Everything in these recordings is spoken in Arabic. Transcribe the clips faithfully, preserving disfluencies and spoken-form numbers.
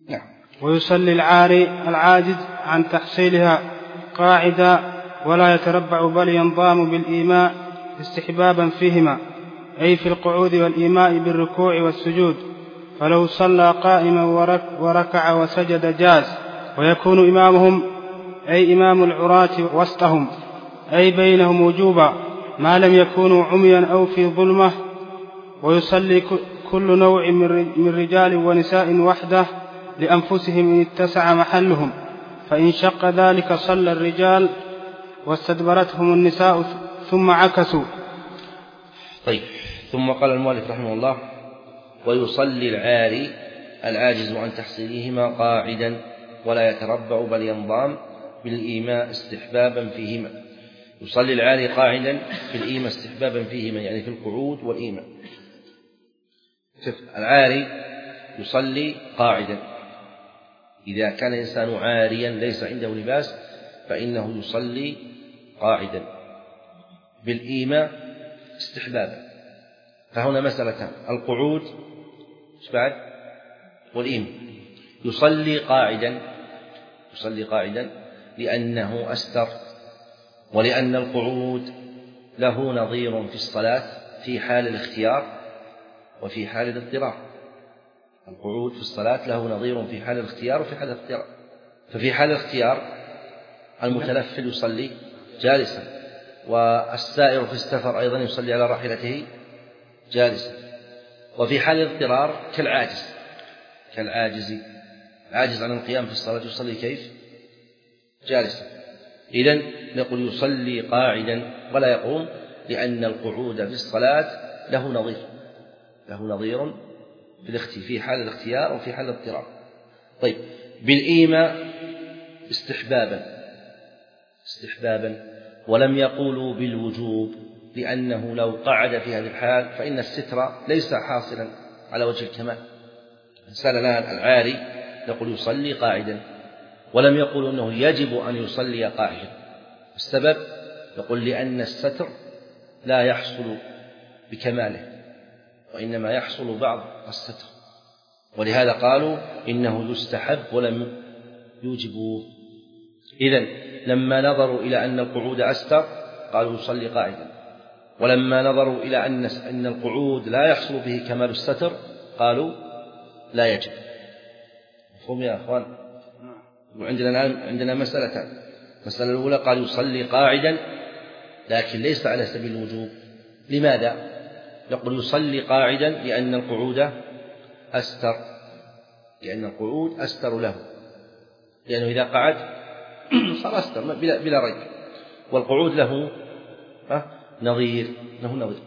نعم. ويصلي العاري العاجز عن تحصيلها قاعدا ولا يتربع بل ينضام بالإيماء استحبابا فيهما، أي في القعود والإيماء بالركوع والسجود، فلو صلى قائما وركع وسجد جاز، ويكون إمامهم أي إمام العراة وسطهم أي بينهم وجوبا ما لم يكونوا عميا أو في ظلمة. ويصلي كل نوع من رجال ونساء وحده لأنفسهم إن اتسع محلهم، فإن شق ذلك صلى الرجال واستدبرتهم النساء ثم عكسوا. طيب. ثم قال المؤلف رحمه الله: ويصلي العاري العاجز عن تحصيلهما قاعدا ولا يتربع بل ينضام بالإيماء استحبابا فيهما. يصلي العاري قاعدا في الإيماء استحبابا فيهما، يعني في القعود والإيماء. العاري يصلي قاعدا، إذا كان الإنسان عاريا ليس عنده لباس فإنه يصلي قاعدا بالإيماء استحبابا. فهنا مسألتان: القعود بعد والإيماء. يصلي قاعدا يصلي قاعدا لأنه أستر، ولأن القعود له نظير في الصلاة في حال الاختيار وفي حال الاضطرار. القعود في الصلاة له نظير في حال الاختيار وفي حال الاضطرار. ففي حال الاختيار المتنفل يصلي جالسا، والسائر في السفر أيضا يصلي على راحلته جالسا. وفي حال الاضطرار كالعاجز كالعاجز العاجز عن القيام في الصلاة يصلي كيف؟ جالسا. إذن نقول يصلي قاعدا ولا يقوم، لأن القعود في الصلاة له نظير له نظير في حال الاختيار وفي حال الاضطرار. طيب. بالإيماء استحبابا استحبابا ولم يقولوا بالوجوب، لأنه لو قعد في هذه الحال فإن الستر ليس حاصلا على وجه الكمال. الإنسان الآن العاري نقول يصلي قاعدا، ولم يقولوا أنه يجب أن يصلي قاعدا. السبب نقول لأن الستر لا يحصل بكماله، وإنما يحصل بعض الستر، ولهذا قالوا إنه يستحب ولم يوجبوه. إذن لما نظروا إلى أن القعود أستر قالوا يصلي قاعدا، ولما نظروا إلى أن القعود لا يحصل به كمال الستر قالوا لا يجب. مفهوم يا أخوان؟ وعندنا الآن عندنا مسألتان: المسألة الأولى قال يصلي قاعدا لكن ليس على سبيل الوجوب. لماذا؟ نقول يصلي قاعدا لأن القعود أستر لأن القعود أستر له، لأنه إذا قعد صار أستر بلا, بلا ريب، والقعود له نظير له نظير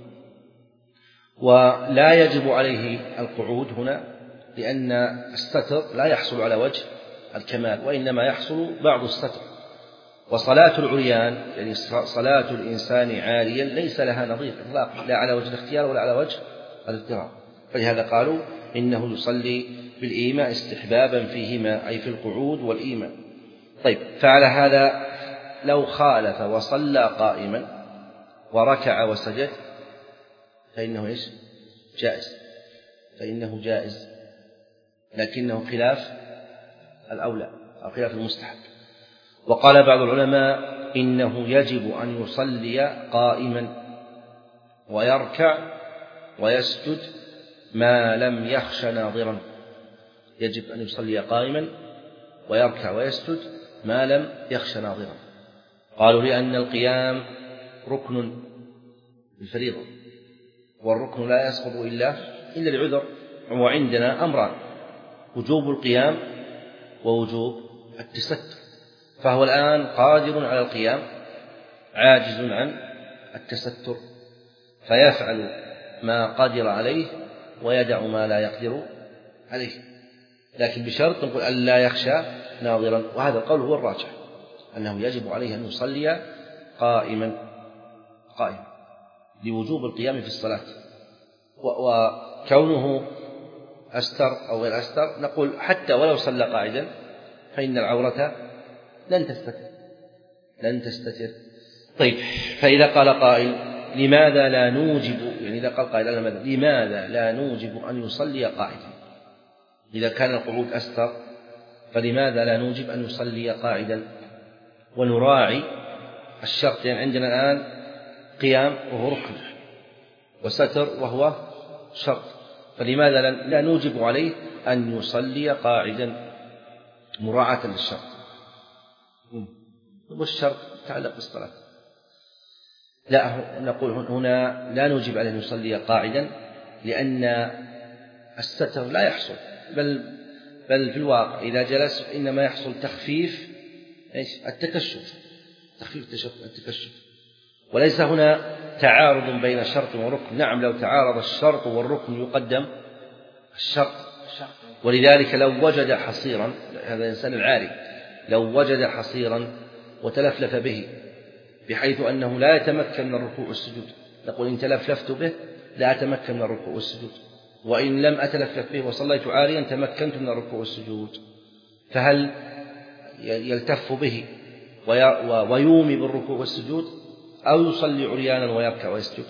ولا يجب عليه القعود هنا، لأن الستر لا يحصل على وجه الكمال، وإنما يحصل بعض الستر. وصلاة العريان يعني صلاة الإنسان عاريا ليس لها نظير إطلاقا، لا على وجه الاختيار ولا على وجه الاضطرار. فلهذا قالوا إنه يصلي بالإيماء استحبابا فيهما، أي في القعود والإيماء. طيب. فعلى هذا لو خالف وصلى قائما وركع وسجد فإنه إيش؟ جائز فإنه جائز لكنه خلاف الأولى أو خلاف المستحب. وقال بعض العلماء إنه يجب أن يصلي قائما ويركع ويسجد ما لم يخش ناظرا. يجب أن يصلي قائما ويركع ويسجد ما لم يخش ناظرا. قالوا لأن القيام ركن بالفريضة، والركن لا يسقط إلا إلا لعذر. وعندنا أمران: وجوب القيام ووجوب التستر. فهو الآن قادر على القيام عاجز عن التستر، فيفعل ما قدر عليه ويدع ما لا يقدر عليه، لكن بشرط نقول أن لا يخشى ناظرا. وهذا القول هو الراجح، أنه يجب عليه أن يصلي قائما قائما لوجوب القيام في الصلاة. وكونه أستر أو غير أستر نقول حتى ولو صلى قاعدا فإن العورة لن تستتر لن تستتر طيب. فإذا قال قائل لماذا لا نوجب، يعني إذا قال قائل لماذا, لماذا لا نوجب أن يصلي قاعدا إذا كان القعود أستر فلماذا لا نوجب أن يصلي قاعدا ونراعي الشرط؟ يعني عندنا الآن قيام وهو ركن، وستر وهو شرط، فلماذا لا نوجب عليه أن يصلي قاعدا مراعاة للشرط؟ والشرط تعلق بالصلاة. لا، نقول هنا لا نوجب عليه أن يصلي قاعدا لأن الستر لا يحصل، بل بل في الواقع إذا جلس إنما يحصل تخفيف التكشف، تخفيف التكشف، وليس هنا تعارض بين شرط وركن. نعم، لو تعارض الشرط والركن يقدم الشرط، ولذلك لو وجد حصيرا، هذا الإنسان العاري لو وجد حصيرا وتلفلف به بحيث أنه لا يتمكن من الركوع والسجود، نقول إن تلفلفت به لا أتمكن من الركوع والسجود، وإن لم أتلفلف به وصليت عاريا تمكنت من الركوع والسجود. فهل يلتف به ويومي بالركوع والسجود أو يصلي عريانا ويركع ويسجد؟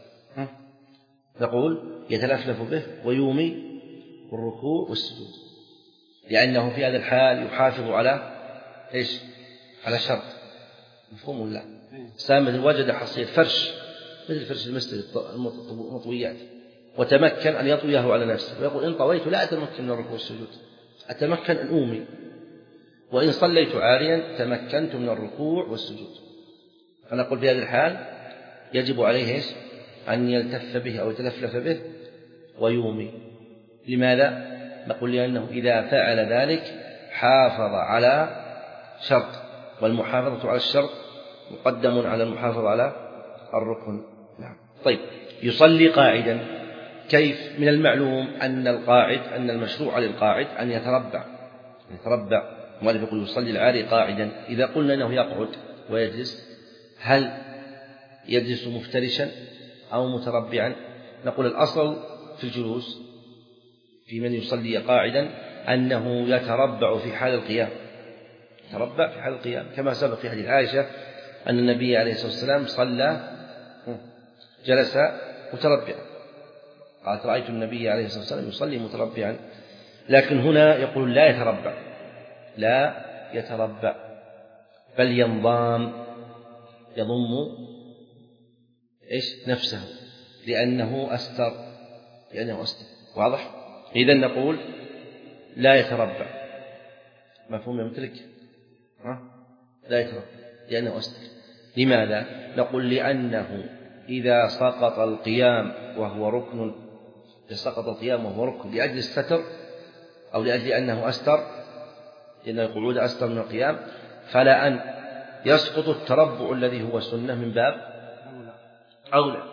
نقول يتلفلف به ويومي بالركوع والسجود، لأنه في هذا الحال يحافظ على إيش؟ على شرط. مفهوم ولا؟ سامد وجد حصير فرش مثل فرش المسجد المطويات وتمكن أن يطويه على نفسه، ويقول إن طويت لا أتمكن من الركوع والسجود، أتمكن أن أومي، وإن صليت عاريا تمكنت من الركوع والسجود. فنقول في هذا الحال يجب عليه إيش؟ أن يلتف به أو يتلفلف به ويومي. لماذا؟ نقول لأنه إذا فعل ذلك حافظ على شرط، والمحافظة على الشرط مقدم على المحافظة على الركن. نعم. طيب، يصلي قاعدا كيف؟ من المعلوم أن القاعد أن المشروع للقاعد أن يتربع يتربع مؤلف يقول يصلي العاري قاعدا. إذا قلنا أنه يقعد ويجلس، هل يجلس مفترشا أو متربعا؟ نقول الأصل في الجلوس في من يصلي قاعدا أنه يتربع في حال القيام، يتربع في حال القيام، كما سبق في حديث عائشة أن النبي عليه الصلاة والسلام صلى جلس متربعا، قالت رأيت النبي عليه الصلاة والسلام يصلي متربعا. لكن هنا يقول لا يتربع، لا يتربع بل ينضام، يضم إيش؟ نفسه، لأنه أستر لأنه أستر واضح؟ إذن نقول لا يتربع. مفهوم يا مترك؟ لا يتربع لأنه أستر. لماذا؟ نقول لأنه إذا سقط القيام وهو ركن، إذا سقط القيام وهو ركن لأجل الستر أو لأجل أنه أستر، لأن القعود أستر من القيام، فلا أن يسقط التربع الذي هو سنة من باب أولى.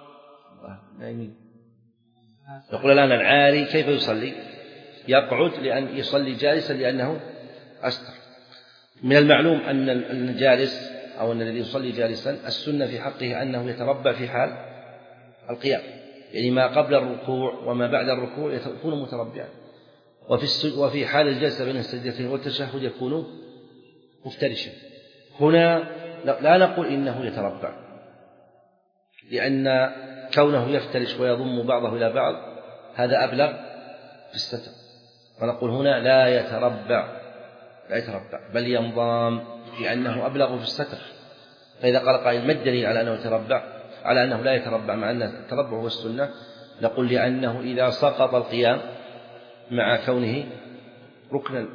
يقول الآن العاري كيف يصلي؟ يقعد لأن يصلي جالسا لأنه أستر. من المعلوم أن الجالس أو أن الذي يصلي جالسا السنة في حقه أنه يتربع في حال القيام، يعني ما قبل الركوع وما بعد الركوع يكون متربعا، وفي وفي حال الجلسة بين السجدتين والتشهد يكون مفترشا. هنا لا نقول إنه يتربع، لأن كونه يفترش ويضم بعضه إلى بعض هذا أبلغ في الستر، ونقول هنا لا يتربع لا يتربع بل ينضام لأنه أبلغ في الستر. فإذا قال قائل ما الدليل على أنه يتربع على أنه لا يتربع مع أن التربع هو السنة؟ نقول لأنه إذا سقط القيام مع كونه ركنا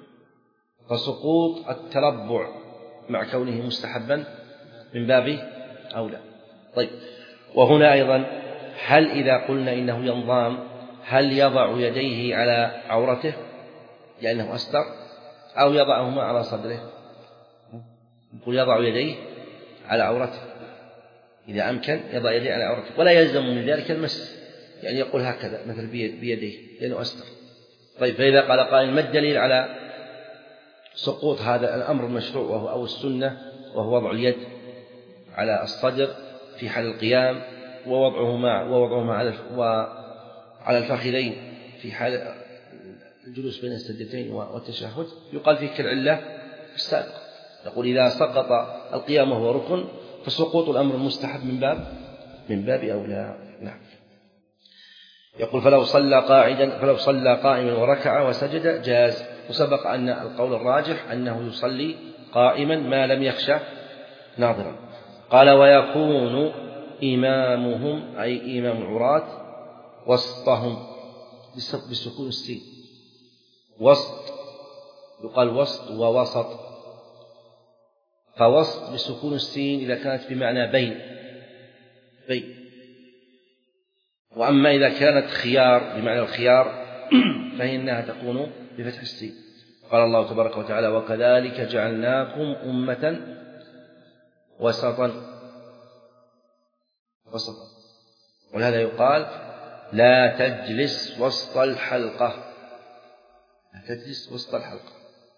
فسقوط التربع مع كونه مستحبا من باب أولى. طيب، وهنا أيضا هل إذا قلنا إنه ينضام هل يضع يديه على عورته لأنه أستر أو يضعهما على صدره؟ نقول يضع يديه على عورته إذا أمكن، يضع يديه على عورته، ولا يلزم من ذلك المس، يعني يقول هكذا مثل بيديه لأنه أستر. طيب، فإذا قال قائل ما الدليل على سقوط هذا الأمر المشروع وهو أو السنة وهو وضع اليد على الصدر في حال القيام ووضعهما ووضعهما على وعلى الفخذين في حال الجلوس بين السجدتين والتشهد؟ يقال فيه كالعلة السابقة، يقول إذا سقط القيام وهو ركن فسقوط الأمر المستحب من باب من باب أولى. نعم. يقول فلو صلى قاعدا فلو صلى قائما وركع وسجد جاز. وسبق أن القول الراجح أنه يصلي قائما ما لم يخشى ناظرا. قال ويكون إمامهم أي إمام العراة وسطهم بسكون السين، وسط يقال وسط ووسط، فوسط بسكون السين إذا كانت بمعنى بين بين وأما إذا كانت خيار بمعنى الخيار فإنها تكون بفتح السين. قال الله تبارك وتعالى وكذلك جعلناكم أمة وسطا وسطا. ولهذا يقال لا تجلس وسط الحلقة، لا تجلس وسط الحلقة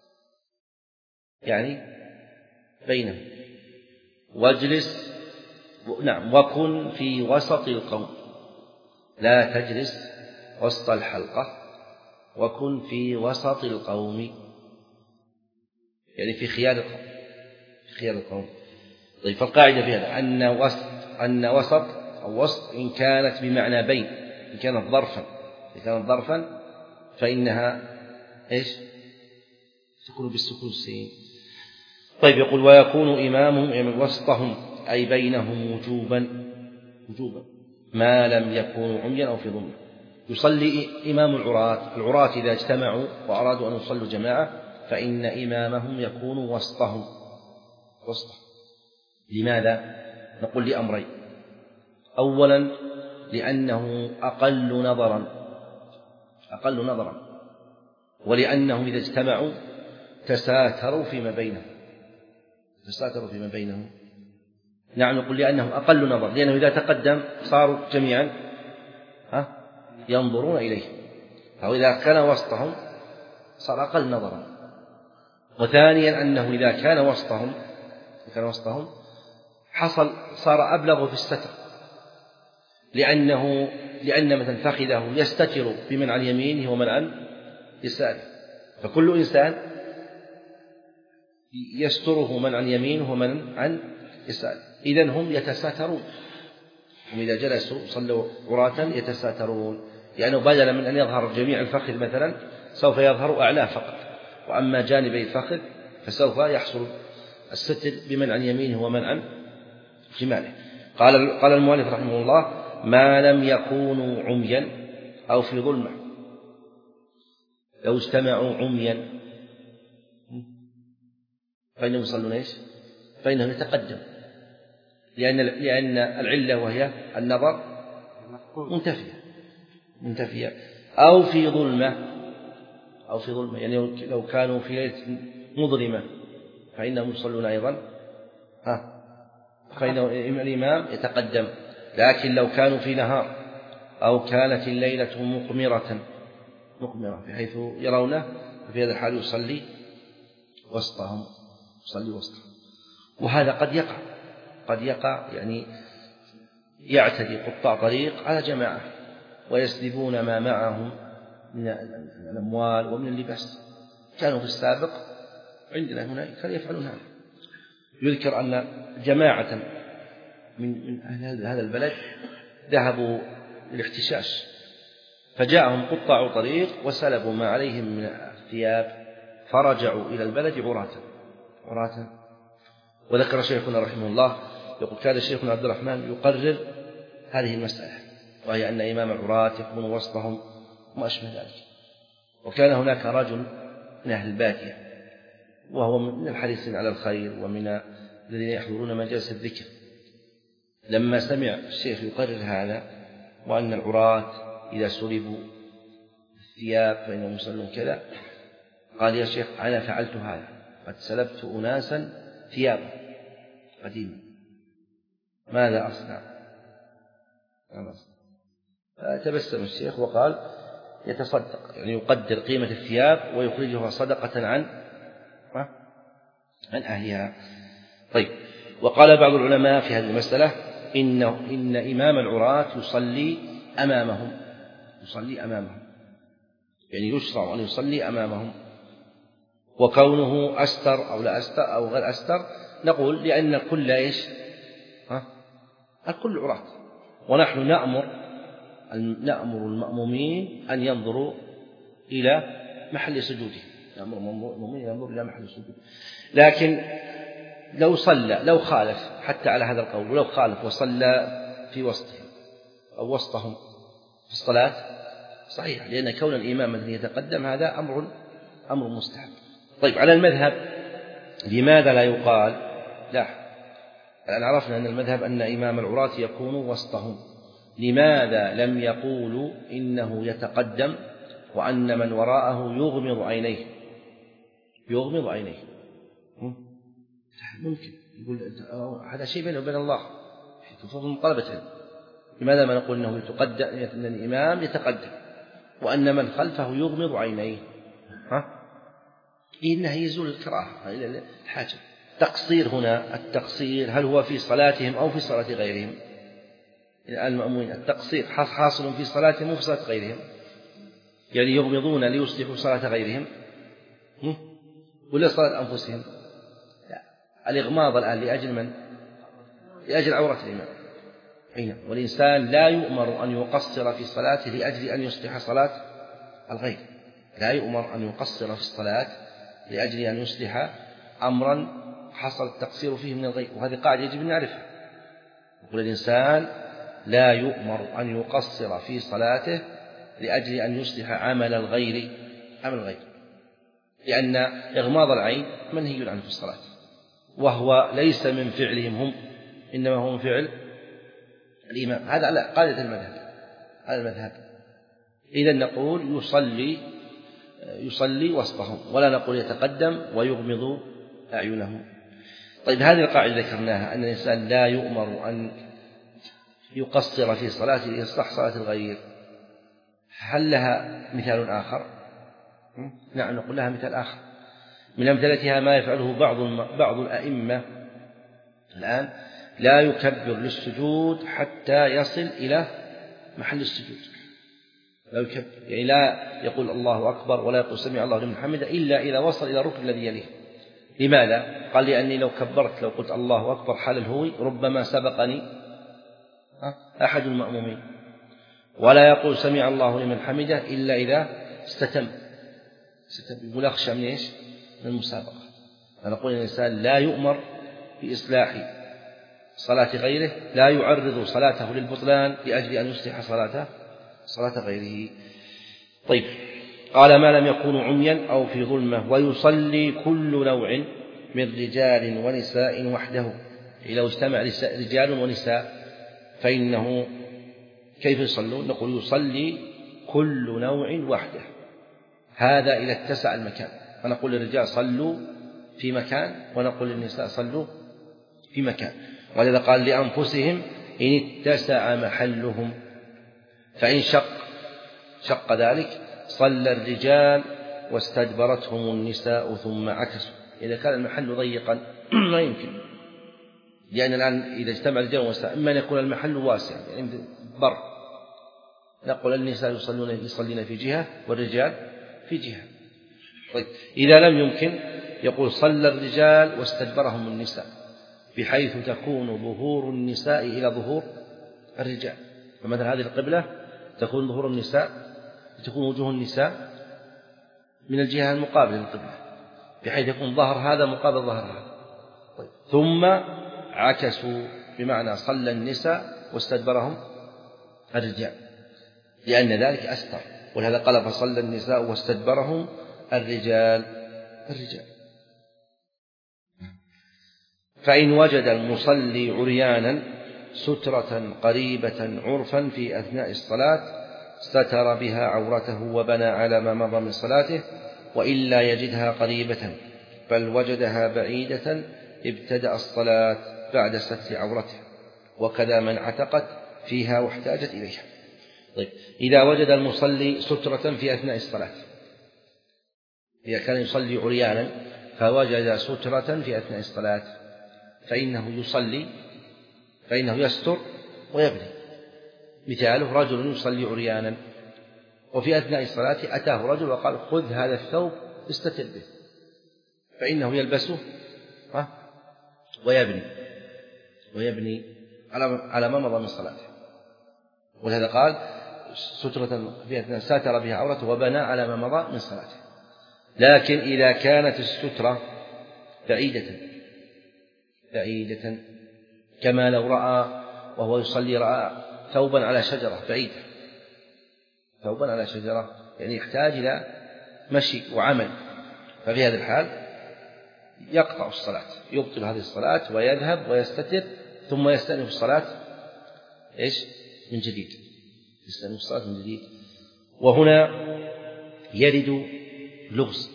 يعني بينهم، واجلس نعم وكن في وسط القوم، لا تجلس وسط الحلقة وكن في وسط القوم يعني في خيار القوم في خيار القوم. طيب فالقاعدة في هذا أن وسط أن وسط أو وسط إن كانت بمعنى بين، إن كانت ظرفا إن كانت ظرفا فإنها إيش تكون بالسكون السين. طيب يقول ويكون إمامهم يعني وسطهم أي بينهم وجوبا وجوبا ما لم يكونوا عميا أو في ضمن. يصلي إمام العراة العراة إذا اجتمعوا وأرادوا أن يصلوا جماعة فإن إمامهم يكون وسطهم وسطهم. لماذا؟ نقول لأمرين. أولا لأنه أقل نظرا أقل نظرا ولأنهم إذا اجتمعوا تساتروا فيما بينهم تساتروا فيما بينهم نعم نقول لأنه أقل نظر، لأنه إذا تقدم صاروا جميعا ها ينظرون إليه، أو إذا كان وسطهم صار أقل نظرا. وثانيا أنه إذا كان وسطهم كان وسطهم حصل صار أبلغ في الستر، لأنه لأن مثلا فخذه يستتر بمن عن يمينه ومن عن يساره، فكل إنسان يستره من عن يمينه ومن عن يساره، إذن هم يتساترون. هم إذا جلسوا صلوا عراة يتساترون، لأنه بدلا من أن يظهر جميع الفخذ مثلا سوف يظهر أعلاه فقط، وأما جانبي الفخذ فسوف يحصل الستر بمن عن يمينه ومن عن شماله. قال قال المؤلف رحمه الله ما لم يكونوا عميا أو في ظلمة. لو اجتمعوا عميا فإنهم يصلون إيش؟ فإنهم يتقدم، لأن لأن العلة وهي النظر منتفية منتفية أو في ظلمة أو في ظلمة يعني لو كانوا في ليلة مظلمة فإنهم يصلون أيضا ها فإن الإمام يتقدم. لكن لو كانوا في نهار أو كانت الليلة مقمرة مقمرة بحيث يرونه في هذا الحال يصلي وسطهم يصلي وسطهم. وهذا قد يقع قد يقع يعني يعتدي قطاع طريق على جماعة ويسلبون ما معهم من الأموال ومن اللباس. كانوا في السابق عندنا هنا كانوا يفعلون هذا. يذكر أن جماعة من أهل هذا البلد ذهبوا للاحتشاش فجاءهم قطاع طريق وسلبوا ما عليهم من الثياب فرجعوا إلى البلد عراة عراة. وذكر شيخنا رحمه الله يقول كان شيخنا عبد الرحمن يقرر هذه المسألة، وهي أن إمام العراة يكون وسطهم وما أشبه ذلك. وكان هناك رجل من أهل البادية وهو من الحريصين على الخير ومن الذين يحضرون مجالس الذكر، لما سمع الشيخ يقرر هذا وأن العراة إذا سلبوا الثياب فإنهم يصلون كذا قال يا شيخ أنا فعلت هذا، قد سلبت أناسا ثيابا قديما ماذا أصنع؟ فتبسم الشيخ وقال يتصدق يعني يقدر قيمة الثياب ويخرجها صدقة عن عن أهلها. طيب وقال بعض العلماء في هذه المسألة إنه إن إمام العراة يصلي أمامهم يصلي أمامهم يعني يشرع أن يصلي أمامهم. وكونه أستر أو لا أستر أو غير أستر نقول لأن الكل إيش ها الكل عراة، ونحن نأمر نأمر المأمومين أن ينظروا إلى محل سجوده، نأمر المأمومين أن ينظروا إلى محل سجوده. لكن لو صلى لو خالف حتى على هذا القول، ولو خالف وصلى في وسطهم أو وسطهم في الصلاة صحيح، لأن كون الإمام الذي يتقدم هذا أمر أمر مستحب. طيب على المذهب لماذا لا يقال لا؟ الآن عرفنا أن المذهب أن إمام العراة يكون وسطهم، لماذا لم يقولوا إنه يتقدم وأن من وراءه يغمض عينيه يغمض عينيه؟ ممكن يقول هذا شيء بينه وبين الله تفضل مطالبة. لماذا ما نقول إنه يتقدم أن الإمام يتقدم وأن من خلفه يغمض عينيه؟ ها؟ إنه يزول الكراهة إلى الحاجة. تقصير هنا، التقصير هل هو في صلاتهم أو في صلاة غيرهم؟ المأمومين التقصير حاصل في صلاتهم وفي صلاة غيرهم، يعني يغمضون ليصلحوا صلاة غيرهم ولا صلاة أنفسهم؟ لا. الإغماض الآن لأجل من؟ لأجل عورة الإمام. والإنسان لا يؤمر أن يقصر في صلاته لأجل أن يصلح صلاة الغير، لا يؤمر أن يقصر في الصلاة لأجل أن يصلح أمرا حصل التقصير فيه من الغير، وهذه قاعدة يجب أن نعرفها. يقول الإنسان لا يؤمر أن يقصر في صلاته لأجل أن يصلح عمل الغير عمل الغير، لأن إغماض العين منهي عنه في الصلاة، وهو ليس من فعلهم هم، إنما هو من فعل الإمام. هذا لا قاعدة المذهب، هذا المذهب. إذن نقول يصلي يصلي وسطهم، ولا نقول يتقدم ويغمض أعينهم. طيب هذه القاعدة ذكرناها أن الإنسان لا يؤمر أن يقصر في صلاته ليصلح صلاة الغير. هل لها مثال آخر؟ نعم نقول لها مثال آخر. من أمثلتها ما يفعله بعض بعض الأئمة الآن، لا يكبر للسجود حتى يصل إلى محل السجود، لا يكبر يعني لا يقول الله أكبر ولا يقول سمع الله لمن حمده إلا إذا وصل إلى الركن الذي يليه. لماذا؟ قال لأني لو كبرت لو قلت الله أكبر حال الهوي ربما سبقني أحد المأمومين، ولا يقول سمع الله لمن حمده إلا إذا استتم استتم يقول أخشى من إيش؟ من المسابقة. فنقول الإنسان لا يؤمر بإصلاح صلاة غيره، لا يعرض صلاته للبطلان لأجل أن يصلح صلاته صلاة غيره. طيب قال ما لم يكونوا عميا أو في ظلمة، ويصلي كل نوع من رجال ونساء وحده. لو اجتمع رجال ونساء فإنه كيف يصلون؟ نقول يصلي كل نوع وحده، هذا إذا اتسع المكان، فنقول للرجال صلوا في مكان ونقول للنساء صلوا في مكان. ولذا قال لأنفسهم إن اتسع محلهم، فإن شق شق ذلك صلى الرجال واستدبرتهم النساء ثم عكسوا. إذا كان المحل ضيقا لا يمكن، لأن الآن إذا اجتمع الرجال والنساء إما أن يكون المحل واسع يعني بر، نقول النساء يصلون يصلين في جهة والرجال في جهة. طيب إذا لم يمكن يقول صلى الرجال واستدبرهم النساء، بحيث تكون ظهور النساء إلى ظهور الرجال. فمثلا هذه القبلة تكون ظهور النساء، تكون وجوه النساء من الجهة المقابلة للقبلة، بحيث يكون ظهر هذا مقابل ظهر هذا. طيب ثم عكسوا، بمعنى صلى النساء واستدبرهم الرجال، لأن ذلك أستر. ولهذا قال فصلى النساء واستدبرهم الرجال الرجال. فإن وجد المصلي عريانا سترة قريبة عرفا في أثناء الصلاة ستر بها عورته وبنى على ما مضى من صلاته، وإلا يجدها قريبة بل وجدها بعيدة ابتدأ الصلاة بعد ستر عورته، وكذا من عتقت فيها واحتاجت إليها. طيب إذا وجد المصلي سترة في أثناء الصلاة، إذا كان يصلي عريانا فوجد سترة في أثناء الصلاة فإنه يصلي فإنه يستر ويبني. مثاله رجل يصلي عريانا وفي أثناء الصلاة أتاه رجل وقال خذ هذا الثوب استتر به، فإنه يلبسه ويبني ويبني على ما مضى من صلاته. ولهذا قال سترة في أثناء ساتر بها عورته وبنى على ما مضى من صلاته. لكن إذا كانت السترة بعيدة بعيدة كما لو رأى وهو يصلي رأى ثوبا على شجرة بعيدة، ثوبا على شجرة يعني يحتاج إلى مشي وعمل، ففي هذا الحال يقطع الصلاة، يبطل هذه الصلاة ويذهب ويستتر ثم يستأنف الصلاة إيش من جديد، يستأنف الصلاة من جديد. وهنا يرد لغز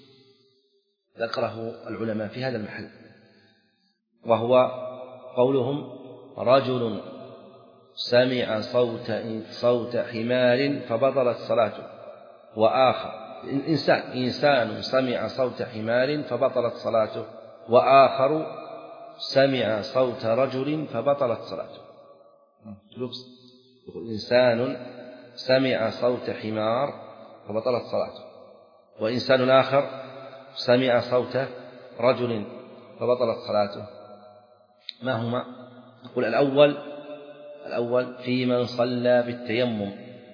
ذكره العلماء في هذا المحل، وهو قولهم رجل سمع صوت صوت حمار فبطلت صلاته، وآخر إنسان إنسان سمع صوت حمار فبطلت صلاته، وآخر سمع صوت رجل فبطلت صلاته. إنسان سمع صوت حمار فبطلت صلاته، وإنسان آخر سمع صوت رجل فبطلت صلاته. ما هما؟ نقول الأول الأول في من صلى بالتيمم،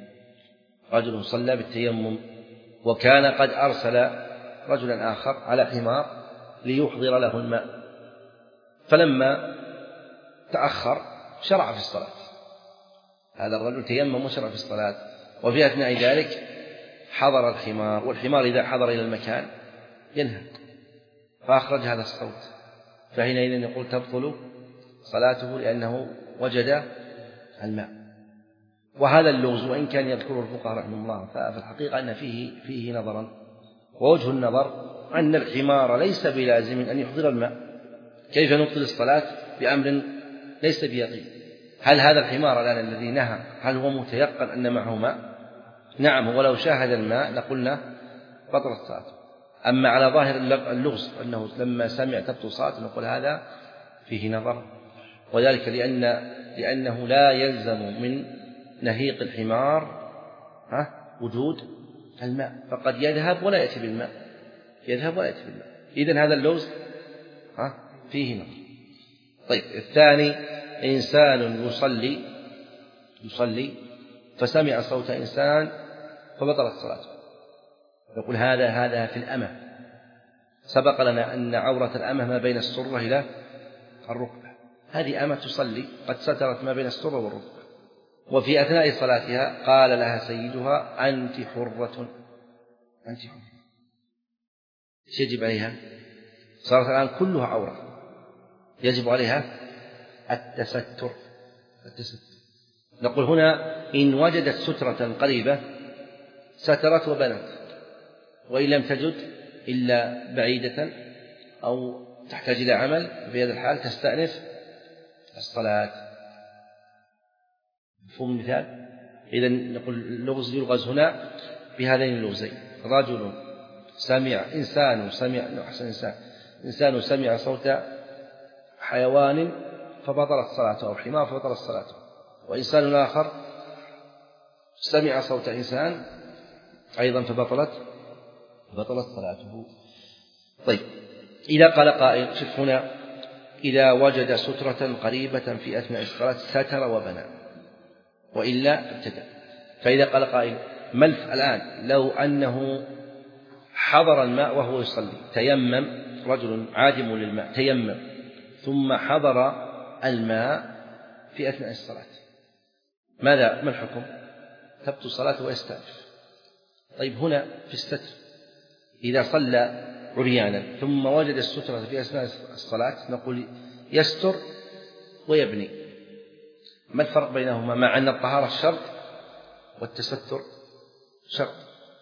رجل صلى بالتيمم وكان قد أرسل رجلا آخر على حمار ليحضر له الماء، فلما تأخر شرع في الصلاة، هذا الرجل تيمم وشرع في الصلاة، وفي أثناء ذلك حضر الحمار، والحمار إذا حضر إلى المكان ينهق فأخرج هذا الصوت، فحينئذ يقول تبطل صلاته لأنه وجد الماء. وهذا اللغز وإن كان يذكره الفقهاء رحمه الله ففي الحقيقة أن فيه فيه نظرا، ووجه النظر أن الحمار ليس بلازم أن يحضر الماء، كيف نبطل الصلاة بأمر ليس بيقين؟ هل هذا الحمار الآن الذي نهى هل هو متيقن أن معه ماء؟ نعم، ولو شاهد الماء لقلنا بطلت صلاته. أما على ظاهر اللغز أنه لما سمع تبطل صلاته نقول هذا فيه نظر، وذلك لأن لأنه لا يلزم من نهيق الحمار وجود الماء، فقد يذهب ولا يأتي بالماء، يذهب ولا يأتي بالماء. إذن هذا اللغز فيه نظر. طيب الثاني إنسان يصلي يصلي فسمع صوت إنسان فبطلت صلاته، يقول هذا هذا في الأمة، سبق لنا أن عورة الأمة ما بين السرة إلى الركبة، هذه أمة تصلي قد سترت ما بين السرة والركبة، وفي أثناء صلاتها قال لها سيدها أنت حرة، أنت حرة. ايش يجب عليها؟ صارت الآن كلها عورة، يجب عليها التستر التستر نقول هنا إن وجدت سترة قريبة سترت وبنت، وإن لم تجد إلا بعيدة أو تحتاج إلى عمل في هذا الحال تستأنف الصلاة. مفهوم المثال؟ إذن نقول اللغز يلغز هنا بهذين اللغزين، رجل سمع إنسان سمع أحسن إنسان إنسان سمع صوت حيوان فبطلت صلاته أو حمار فبطلت صلاته، وإنسان آخر سمع صوت إنسان أيضا فبطلت بطلت صلاته. طيب إذا قال قائل شوف هنا إذا وجد سترة قريبة في أثناء الصلاة ستر وبنى وإلا ابتدأ، فإذا قال قائل ما الآن لو أنه حضر الماء وهو يصلي، تيمم رجل عادم للماء تيمم ثم حضر الماء في أثناء الصلاة، ماذا ما الحكم؟ تبطل صلاته ويستأنف. طيب هنا في الستر إذا صلى عريانا ثم وجد السترة في أثناء الصلاة نقول يستر ويبني. ما الفرق بينهما مع أن الطهارة شرط والتستر شرط؟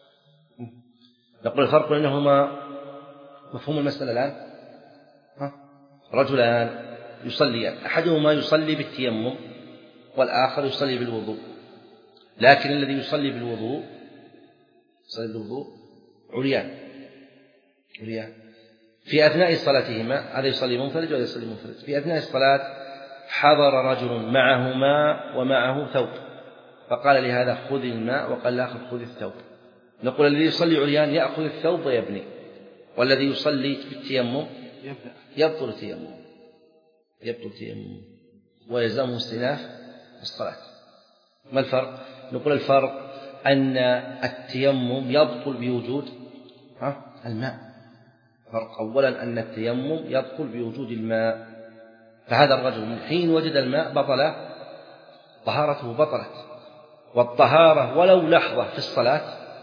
نقول الفرق بينهما مفهوم المسألة الآن؟ ها؟ رجلان يصليان، أحدهما يصلي بالتيمم والآخر يصلي بالوضوء، لكن الذي يصلي بالوضوء يصلي بالوضوء عريان عريان في أثناء صلاتهما، هذا يصلي منفرد وهذا يصلي منفرد، في أثناء الصلاة حضر رجل معه ماء ومعه ثوب فقال لهذا خذ الماء وقال الآخر خذ الثوب، نقول الذي يصلي عريان يأخذ الثوب ويبني، والذي يصلي بالتيمم يبطل التيمم يبطل التيمم ويلزمه استئناف الصلاة. ما الفرق؟ نقول الفرق أن التيمم يبطل بوجود الماء. فرق أولا أن التيمم يبطل بوجود الماء، فهذا الرجل من حين وجد الماء بطل طهارته بطلت، والطهارة ولو لحظة في الصلاة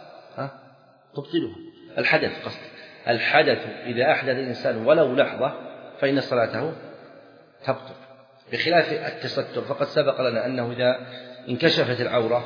تبطلها. الحدث قصد الحدث إذا أحدث الإنسان ولو لحظة فإن صلاته تبطل، بخلاف التستر. فقد سبق لنا أنه إذا انكشفت العورة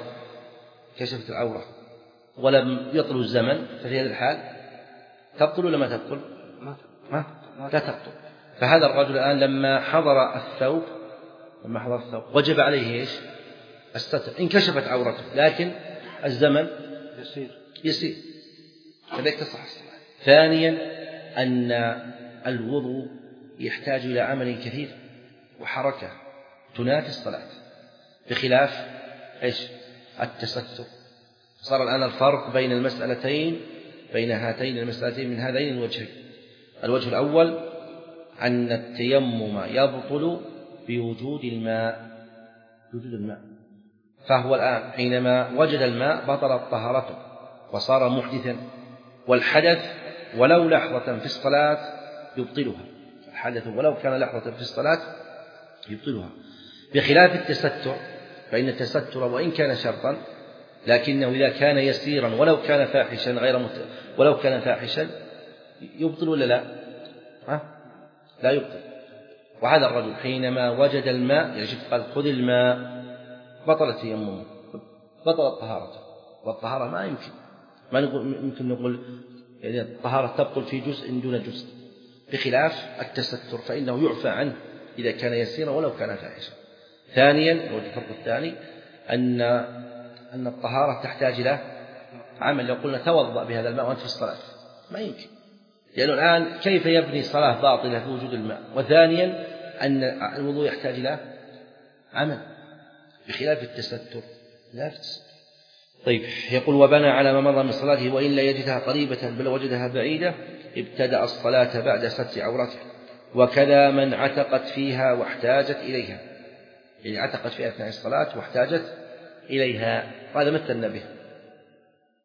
كشفت العورة ولم يطل الزمن ففي هذه الحال تبطل ولا ما تبطل؟ ما لا تبطل. فهذا الرجل الآن لما حضر الثوب لما حضر الثوب وجب عليه إيش؟ الستر. انكشفت عورته لكن الزمن يسير يسير فذلك تصح الصلاة. ثانيا أن الوضوء يحتاج إلى عمل كثير وحركة تنافي الصلاة، بخلاف إيش؟ التستر. صار الآن الفرق بين المسألتين بين هاتين المسألتين من هذين الوجهين. الوجه الأول أن التيمم يبطل بوجود الماء بوجود الماء فهو الآن حينما وجد الماء بطلت طهارته وصار محدثا، والحدث ولو لحظة في الصلاة يبطلها. الحدث ولو كان لحظة في الصلاة يبطلها، بخلاف التستر فإن التستر وإن كان شرطا لكنه إذا كان يسيرا ولو كان فاحشا غير مت... ولو كان فاحشا يبطل ولا لا؟ ها؟ لا يبطل. وهذا الرجل حينما وجد الماء يعني شوف قال خذ الماء بطلت تيممه بطلت طهارته، والطهارة ما يمكن ما نقول يمكن نقول يعني الطهارة تبطل في جزء دون جزء، بخلاف التستر فإنه يعفى عنه إذا كان يسيرا ولو كان فاحشا. ثانيا والفرق الثاني أن أن الطهارة تحتاج إلى عمل. لو قلنا توضأ بهذا الماء وأنت في الصلاة ما يمكن، لأنه الآن كيف يبني صلاة باطلة في وجود الماء؟ وثانيا أن الوضوء يحتاج إلى عمل بخلاف التستر لا التستر. طيب يقول وبنى على ما مضى من صلاته وإن لا يجدها قريبة بل وجدها بعيدة ابتدأ الصلاة بعد ستر عورته. وكذا من عتقت فيها واحتاجت إليها، يعني عتقت فيها أثناء الصلاة واحتاجت إليها، هذا مثلنا به